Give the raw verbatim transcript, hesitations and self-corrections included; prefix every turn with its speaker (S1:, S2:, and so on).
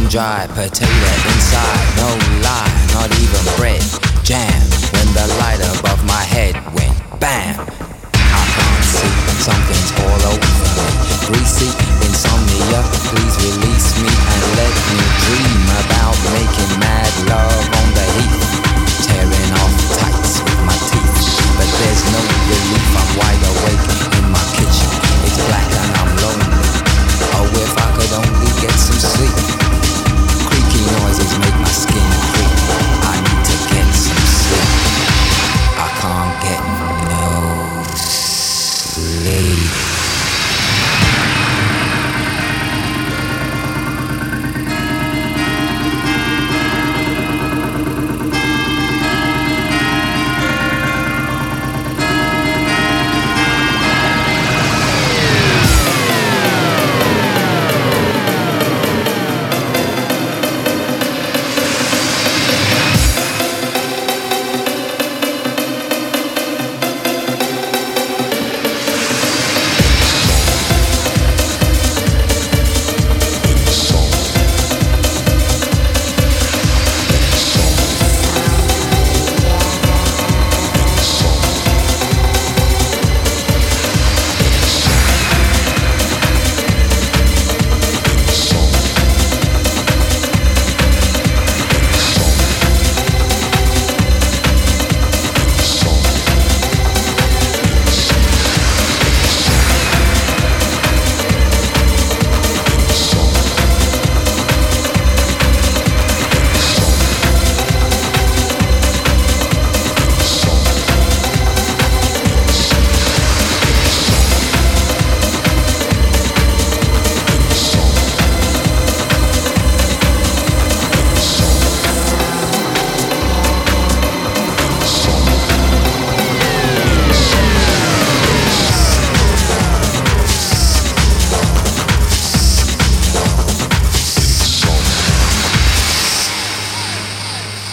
S1: dry potato inside, no lie, not even bread. Jam when the light above my head went bam. I can't see, something's all over me. Greasy insomnia, please release me and let me dream about making mad love on the heath, tearing off tights with my teeth. But there's no relief, I'm wide awake in my kitchen. It's black and I'm lonely. Oh, if I could only get some sleep. Creaky noises make my skin creep. I need to get some sleep. I can't get no sleep.